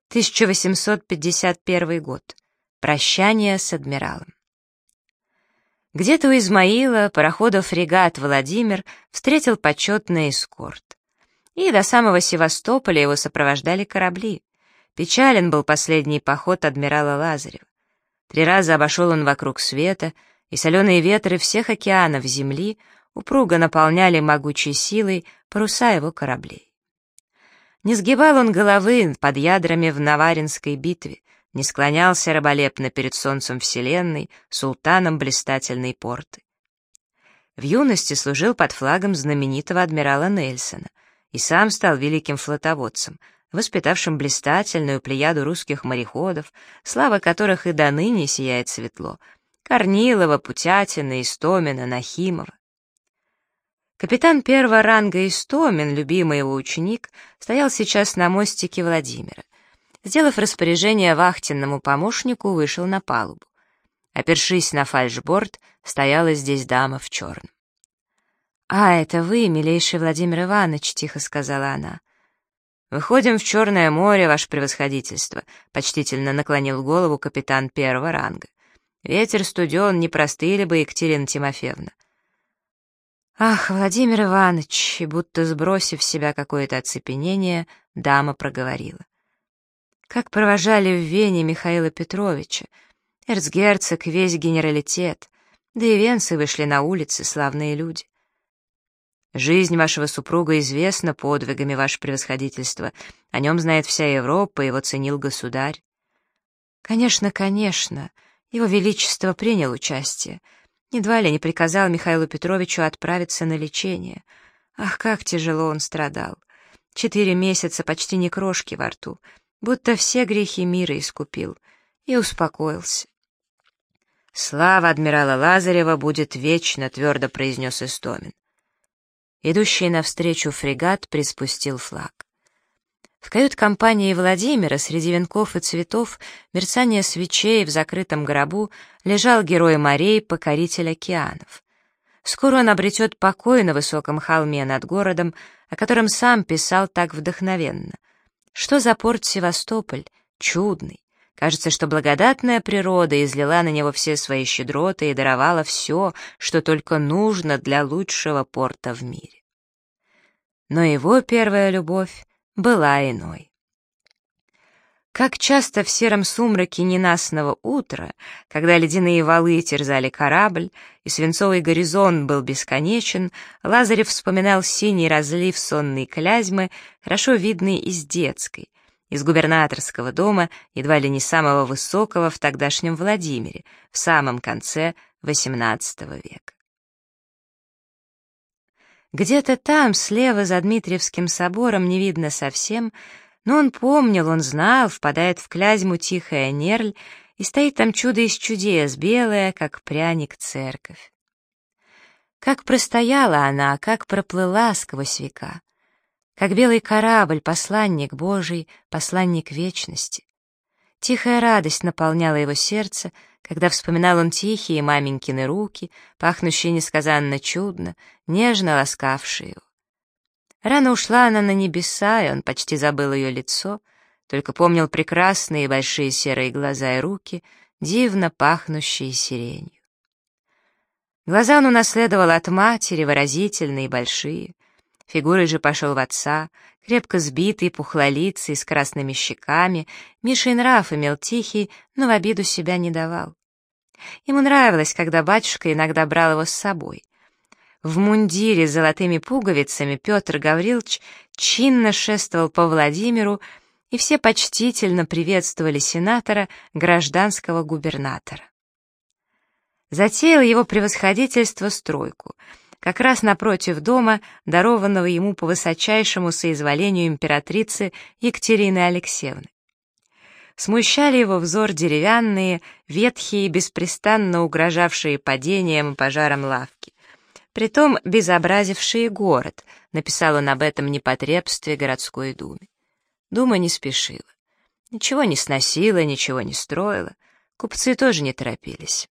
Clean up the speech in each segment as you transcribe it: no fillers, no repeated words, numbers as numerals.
1851 год. Прощание с адмиралом. Где-то у Измаила парохода-фрегат «Владимир» встретил почетный эскорт. И до самого Севастополя его сопровождали корабли. Печален был последний поход адмирала Лазарева. 3 раза обошел он вокруг света, и соленые ветры всех океанов земли упруго наполняли могучей силой паруса его кораблей. Не сгибал он головы под ядрами в Наваринской битве, не склонялся раболепно перед солнцем вселенной, султаном блистательной порты. В юности служил под флагом знаменитого адмирала Нельсона и сам стал великим флотоводцем, воспитавшим блистательную плеяду русских мореходов, слава которых и до ныне сияет светло: Корнилова, Путятина, Истомина, Нахимова. Капитан первого ранга Истомин, любимый его ученик, стоял сейчас на мостике Владимира. Сделав распоряжение вахтенному помощнику, вышел на палубу. Опершись на фальшборд, стояла здесь дама в черном. «А, это вы, милейший Владимир Иванович», — тихо сказала она. «Выходим в Черное море, ваше превосходительство», — почтительно наклонил голову капитан первого ранга. «Ветер студен, не простыли бы, Екатерина Тимофеевна». «Ах, Владимир Иванович!» И будто сбросив с себя какое-то оцепенение, дама проговорила. «Как провожали в Вене Михаила Петровича, эрцгерцог, весь генералитет, да и венцы вышли на улицы, славные люди». «Жизнь вашего супруга известна подвигами, ваше превосходительство, о нем знает вся Европа, его ценил государь». «Конечно, конечно, его величество принял участие. Едва ли не приказал Михаилу Петровичу отправиться на лечение. Ах, как тяжело он страдал. 4 месяца почти ни крошки во рту, будто все грехи мира искупил, и успокоился». «Слава адмирала Лазарева будет вечно», — твердо произнес Истомин. Идущий навстречу фрегат приспустил флаг. В кают-компании Владимира среди венков и цветов, мерцания свечей в закрытом гробу лежал герой морей, покоритель океанов. Скоро он обретет покой на высоком холме над городом, о котором сам писал так вдохновенно. Что за порт Севастополь? Чудный. Кажется, что благодатная природа излила на него все свои щедроты и даровала все, что только нужно для лучшего порта в мире. Но его первая любовь была иной. Как часто в сером сумраке ненастного утра, когда ледяные валы терзали корабль, и свинцовый горизонт был бесконечен, Лазарев вспоминал синий разлив сонной Клязьмы, хорошо видный из детской, из губернаторского дома, едва ли не самого высокого в тогдашнем Владимире, в самом конце XVIII века. Где-то там, слева за Дмитриевским собором, не видно совсем, но он помнил, он знал, впадает в Клязьму тихая Нерль, и стоит там чудо из чудес, белая, как пряник, церковь. Как простояла она, как проплыла сквозь века, как белый корабль, посланник Божий, посланник вечности. Тихая радость наполняла его сердце, когда вспоминал он тихие маменькины руки, пахнущие несказанно чудно, нежно ласкавшие его. Рано ушла она на небеса, и он почти забыл ее лицо, только помнил прекрасные большие серые глаза и руки, дивно пахнущие сиренью. Глаза он унаследовал от матери, выразительные и большие. Фигурой же пошел в отца, крепко сбитый, пухлолицый, с красными щеками. Мишей нрав имел тихий, но в обиду себя не давал. Ему нравилось, когда батюшка иногда брал его с собой. В мундире с золотыми пуговицами Петр Гаврилович чинно шествовал по Владимиру, и все почтительно приветствовали сенатора, гражданского губернатора. Затеял его превосходительство стройку, как раз напротив дома, дарованного ему по высочайшему соизволению императрицы Екатерины Алексеевны. Смущали его взор деревянные, ветхие, беспрестанно угрожавшие падением и пожаром лавки. Притом безобразившие город, написал он об этом непотребстве городской думе. Дума не спешила. Ничего не сносила, ничего не строила. Купцы тоже не торопились.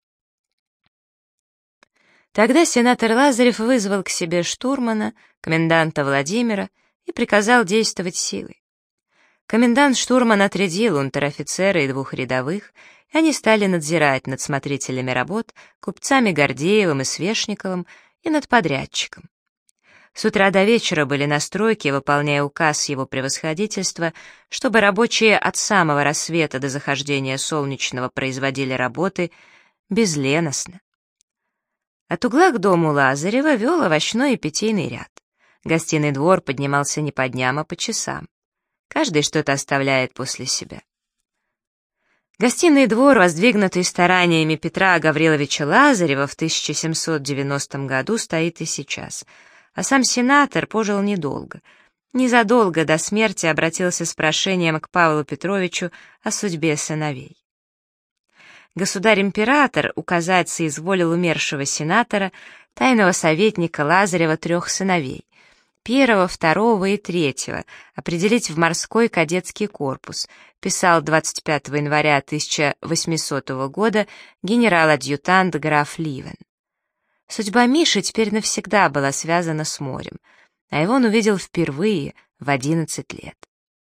Тогда сенатор Лазарев вызвал к себе штурмана, коменданта Владимира, и приказал действовать силой. Комендант-штурман отрядил унтер-офицера и 2 рядовых, и они стали надзирать над смотрителями работ, купцами Гордеевым и Свешниковым и над подрядчиком. С утра до вечера были на стройке, выполняя указ его превосходительства, чтобы рабочие от самого рассвета до захождения солнечного производили работы безленостно. От угла к дому Лазарева вел овощной и питейный ряд. Гостиный двор поднимался не по дням, а по часам. Каждый что-то оставляет после себя. Гостиный двор, воздвигнутый стараниями Петра Гавриловича Лазарева в 1790 году, стоит и сейчас, а сам сенатор пожил недолго. Незадолго до смерти обратился с прошением к Павлу Петровичу о судьбе сыновей. Государь-император указать соизволил умершего сенатора, тайного советника Лазарева 3 сыновей, 1, 2 и 3, определить в морской кадетский корпус, писал 25 января 1800 года генерал-адъютант граф Ливен. Судьба Миши теперь навсегда была связана с морем, а его он увидел впервые в 11 лет.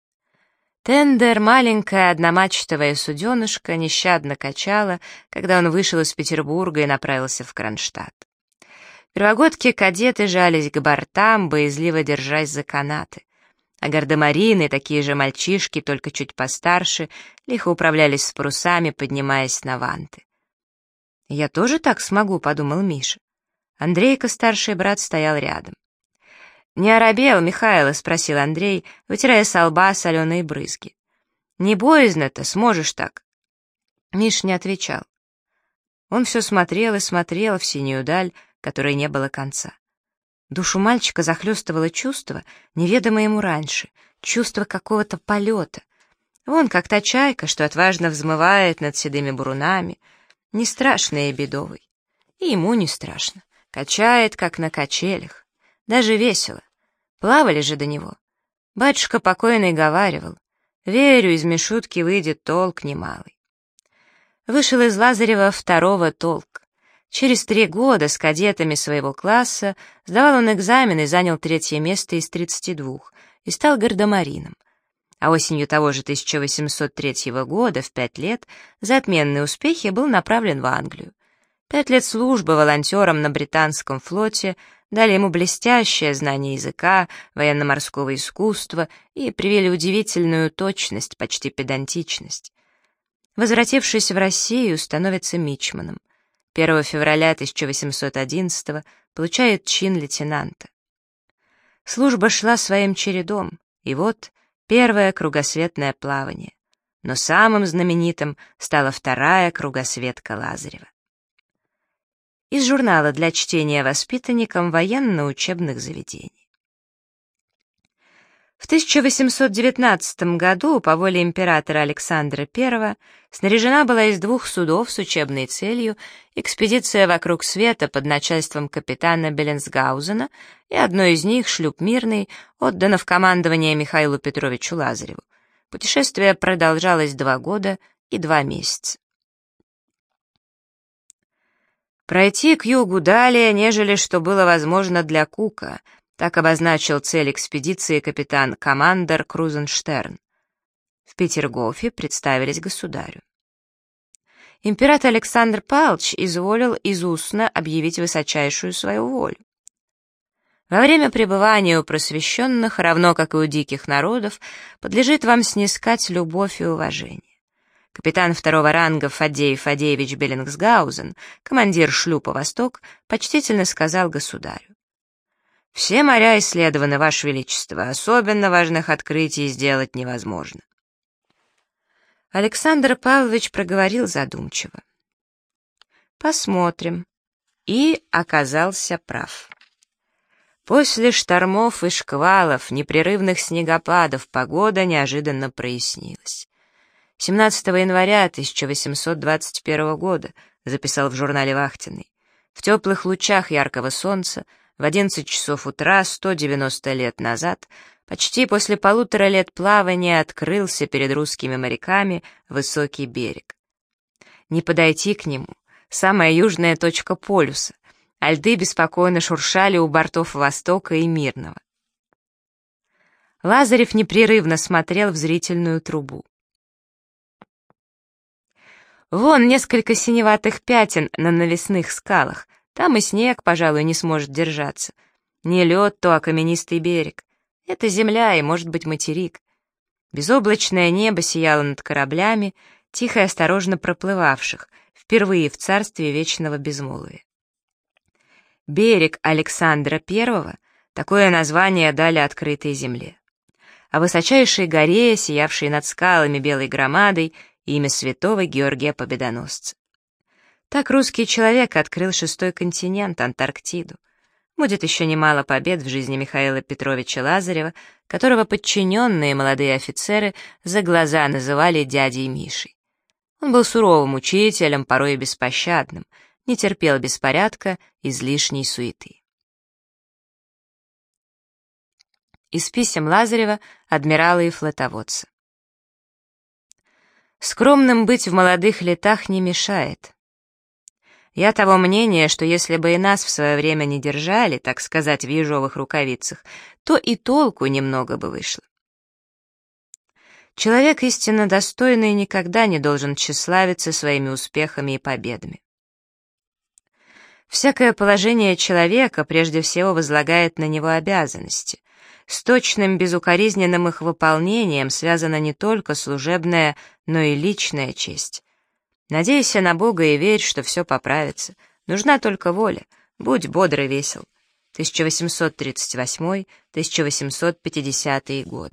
Тендер, маленькая одномачтовая суденышка, нещадно качала, когда он вышел из Петербурга и направился в Кронштадт. Первогодки-кадеты жались к бортам, боязливо держась за канаты, а гардемарины, такие же мальчишки, только чуть постарше, лихо управлялись с парусами, поднимаясь на ванты. «Я тоже так смогу», — подумал Миша. Андрейка, старший брат, стоял рядом. «Не оробел, Михайло?» — спросил Андрей, вытирая со лба соленые брызги. «Не боязно-то, сможешь так?» Миш не отвечал. Он все смотрел и смотрел в синюю даль, которой не было конца. Душу мальчика захлестывало чувство, неведомое ему раньше, чувство какого-то полета. Вон как та чайка, что отважно взмывает над седыми бурунами, не страшный и бедовый. И ему не страшно, качает, как на качелях, даже весело. Плавали же до него. Батюшка покойный говаривал: «Верю, из Мишутки выйдет толк немалый». Вышел из Лазарева 2 толк. Через 3 года с кадетами своего класса сдавал он экзамен и занял 3 место из 32 и стал гардемарином. А осенью того же 1803 года, в 5 лет, за отменные успехи был направлен в Англию. 5 лет службы волонтером на британском флоте дали ему блестящее знание языка, военно-морского искусства и привели удивительную точность, почти педантичность. Возвратившись в Россию, становится мичманом. 1 февраля 1811 получает чин лейтенанта. Служба шла своим чередом, и вот первое кругосветное плавание. Но самым знаменитым стала 2-я кругосветка Лазарева. Из журнала для чтения воспитанникам военно-учебных заведений. В 1819 году по воле императора Александра I снаряжена была из 2 судов с учебной целью экспедиция вокруг света под начальством капитана Беллинсгаузена, и одной из них, шлюп Мирный, отдано в командование Михаилу Петровичу Лазареву. Путешествие продолжалось 2 года и 2 месяца. Пройти к югу далее, нежели что было возможно для Кука, так обозначил цель экспедиции капитан-командор Крузенштерн. В Петергофе представились государю. Император Александр Павлович изволил изустно объявить высочайшую свою волю. Во время пребывания у просвещенных, равно как и у диких народов, подлежит вам снискать любовь и уважение. Капитан 2-го ранга Фаддей Фадеевич Беллинсгаузен, командир шлюпа «Восток», почтительно сказал государю: «Все моря исследованы, Ваше Величество, особенно важных открытий сделать невозможно». Александр Павлович проговорил задумчиво: «Посмотрим». И оказался прав. После штормов и шквалов, непрерывных снегопадов погода неожиданно прояснилась. 17 января 1821 года, записал в журнале Вахтенный, в теплых лучах яркого солнца, в 11 часов утра 190 лет назад, почти после 1,5 лет плавания, открылся перед русскими моряками высокий берег. Не подойти к нему — самая южная точка полюса, а льды беспокойно шуршали у бортов Востока и Мирного. Лазарев непрерывно смотрел в зрительную трубу. Вон несколько синеватых пятен на навесных скалах. Там и снег, пожалуй, не сможет держаться. Не лед, то каменистый берег. Это земля и, может быть, материк. Безоблачное небо сияло над кораблями, тихо и осторожно проплывавших, впервые в царстве вечного безмолвия. Берег Александра I — такое название дали открытой земле. О высочайшей горе, сиявшей над скалами белой громадой, имя святого Георгия Победоносца. Так русский человек открыл шестой континент, Антарктиду. Будет еще немало побед в жизни Михаила Петровича Лазарева, которого подчиненные молодые офицеры за глаза называли дядей Мишей. Он был суровым учителем, порой и беспощадным, не терпел беспорядка, излишней суеты. Из писем Лазарева адмирала и флотоводца. Скромным быть в молодых летах не мешает. Я того мнения, что если бы и нас в свое время не держали, так сказать, в ежовых рукавицах, то и толку немного бы вышло. Человек истинно достойный никогда не должен тщеславиться своими успехами и победами. Всякое положение человека прежде всего возлагает на него обязанности. С точным, безукоризненным их выполнением связана не только служебная, но и личная честь. Надейся на Бога и верь, что все поправится. Нужна только воля. Будь бодр и весел. 1838-1850 годы.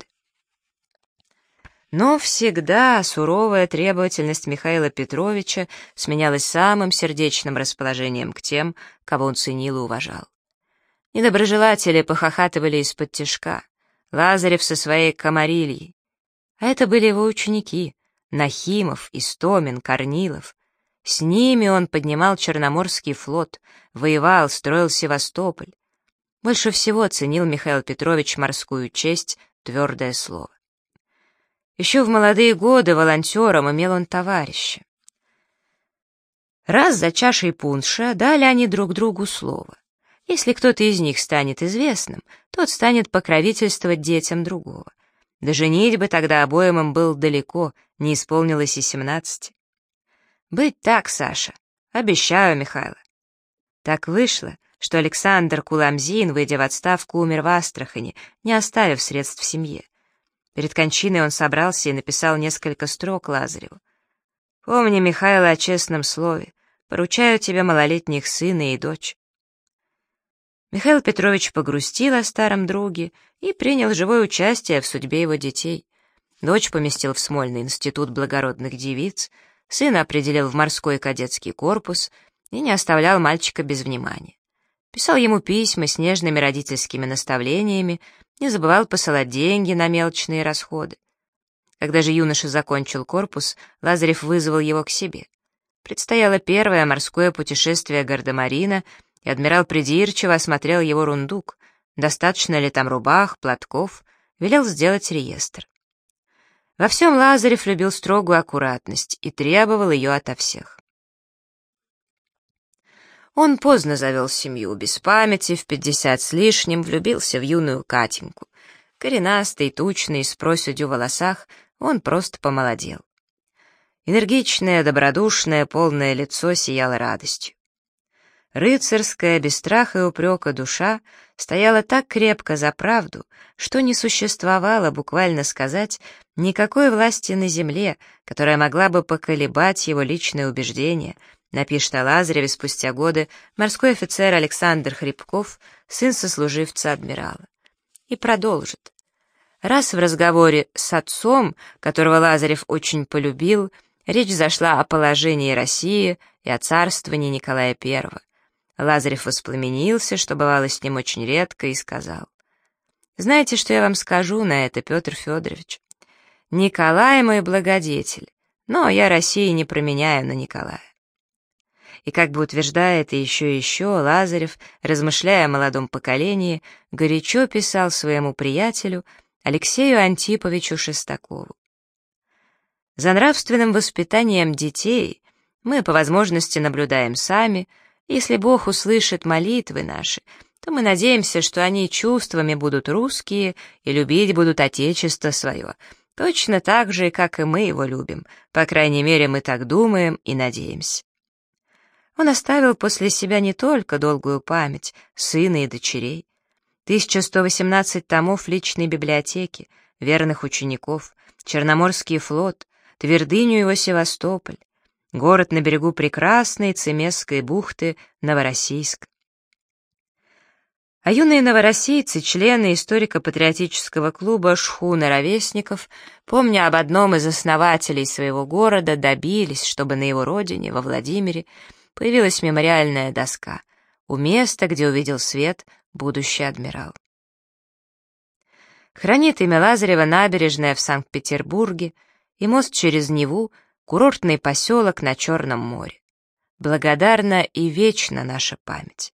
Но всегда суровая требовательность Михаила Петровича сменялась самым сердечным расположением к тем, кого он ценил и уважал. Недоброжелатели похохатывали из-под тишка. Лазарев со своей комарильей. А это были его ученики — Нахимов, Истомин, Корнилов. С ними он поднимал Черноморский флот, воевал, строил Севастополь. Больше всего ценил Михаил Петрович морскую честь, твердое слово. Еще в молодые годы волонтером имел он товарища. Раз за чашей пунша дали они друг другу слово. Если кто-то из них станет известным, тот станет покровительствовать детям другого. Да женитьбы тогда обоим им был далеко, не исполнилось и 17. «Быть так, Саша. Обещаю, Михайло». Так вышло, что Александр Куламзин, выйдя в отставку, умер в Астрахани, не оставив средств в семье. Перед кончиной он собрался и написал несколько строк Лазареву. «Помни, Михайло, о честном слове. Поручаю тебе малолетних сына и дочь». Михаил Петрович погрустил о старом друге и принял живое участие в судьбе его детей. Дочь поместил в Смольный институт благородных девиц, сына определил в морской кадетский корпус и не оставлял мальчика без внимания. Писал ему письма с нежными родительскими наставлениями, не забывал посылать деньги на мелочные расходы. Когда же юноша закончил корпус, Лазарев вызвал его к себе. Предстояло первое морское путешествие гардемарина, и адмирал придирчиво осмотрел его рундук, достаточно ли там рубах, платков, велел сделать реестр. Во всем Лазарев любил строгую аккуратность и требовал ее ото всех. Он поздно завел семью, без памяти, в 50 с лишним, влюбился в юную Катеньку. Коренастый, тучный, с проседью в волосах, он просто помолодел. Энергичное, добродушное, полное лицо сияло радостью. Рыцарская, без страха и упрека душа стояла так крепко за правду, что не существовало, буквально сказать, никакой власти на земле, которая могла бы поколебать его личные убеждения, напишет о Лазареве спустя годы морской офицер Александр Хребков, сын сослуживца адмирала. И продолжит. Раз в разговоре с отцом, которого Лазарев очень полюбил, речь зашла о положении России и о царствовании Николая I. Лазарев воспламенился, что бывало с ним очень редко, и сказал: «Знаете, что я вам скажу на это, Петр Федорович? Николай мой благодетель, но я России не променяю на Николая». И как бы утверждая это еще и еще, Лазарев, размышляя о молодом поколении, горячо писал своему приятелю Алексею Антиповичу Шестакову: «За нравственным воспитанием детей мы по возможности наблюдаем сами. Если Бог услышит молитвы наши, то мы надеемся, что они чувствами будут русские и любить будут отечество свое, точно так же, как и мы его любим, по крайней мере, мы так думаем и надеемся. Он оставил после себя не только долгую память сына и дочерей, 1118 томов личной библиотеки, верных учеников, Черноморский флот, твердыню его Севастополь, город на берегу прекрасной Цемесской бухты Новороссийск. А юные новороссийцы, члены историко-патриотического клуба «Шхуна ровесников», помня об одном из основателей своего города, добились, чтобы на его родине, во Владимире, появилась мемориальная доска у места, где увидел свет будущий адмирал. Хранит имя Лазарева набережная в Санкт-Петербурге и мост через Неву, курортный поселок на Черном море. Благодарна и вечна наша память.